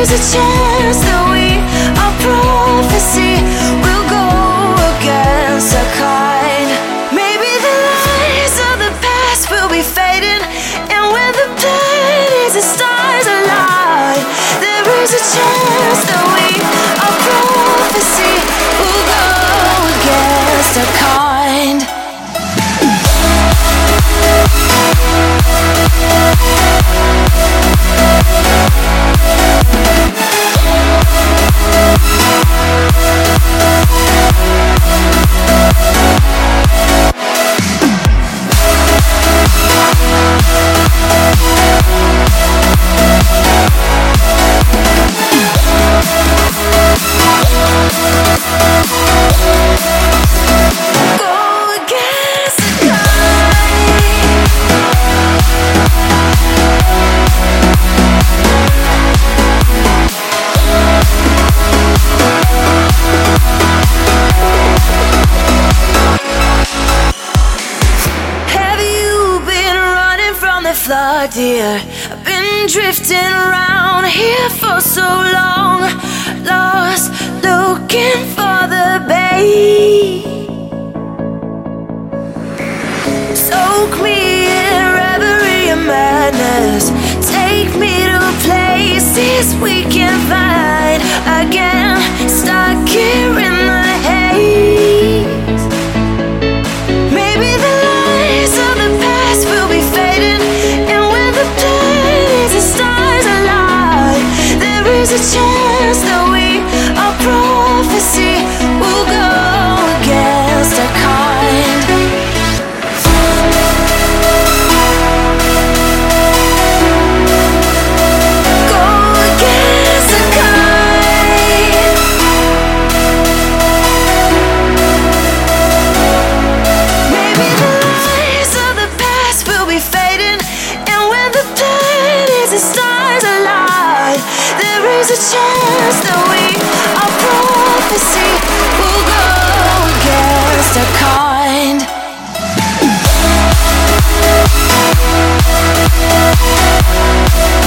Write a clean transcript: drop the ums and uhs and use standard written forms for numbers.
is a chance that we, our prophecy, will go against our kind. Maybe the lies of the past will be fading, and when the planets and stars align, there is a chance that we, our prophecy, will go against our kind. Dear, I've been drifting around here for so long, lost, looking for the bay. Soak me in reverie and madness, take me to places we can find again, stuck here in the haze. Maybe the lies of the past will be fading, there's a chance that we, our prophecy, will go against our kind. Go against our kind. Maybe the lies of the past will be fading, and when the planets and stars align, there is a chance that we, our prophecy, will go against our kind.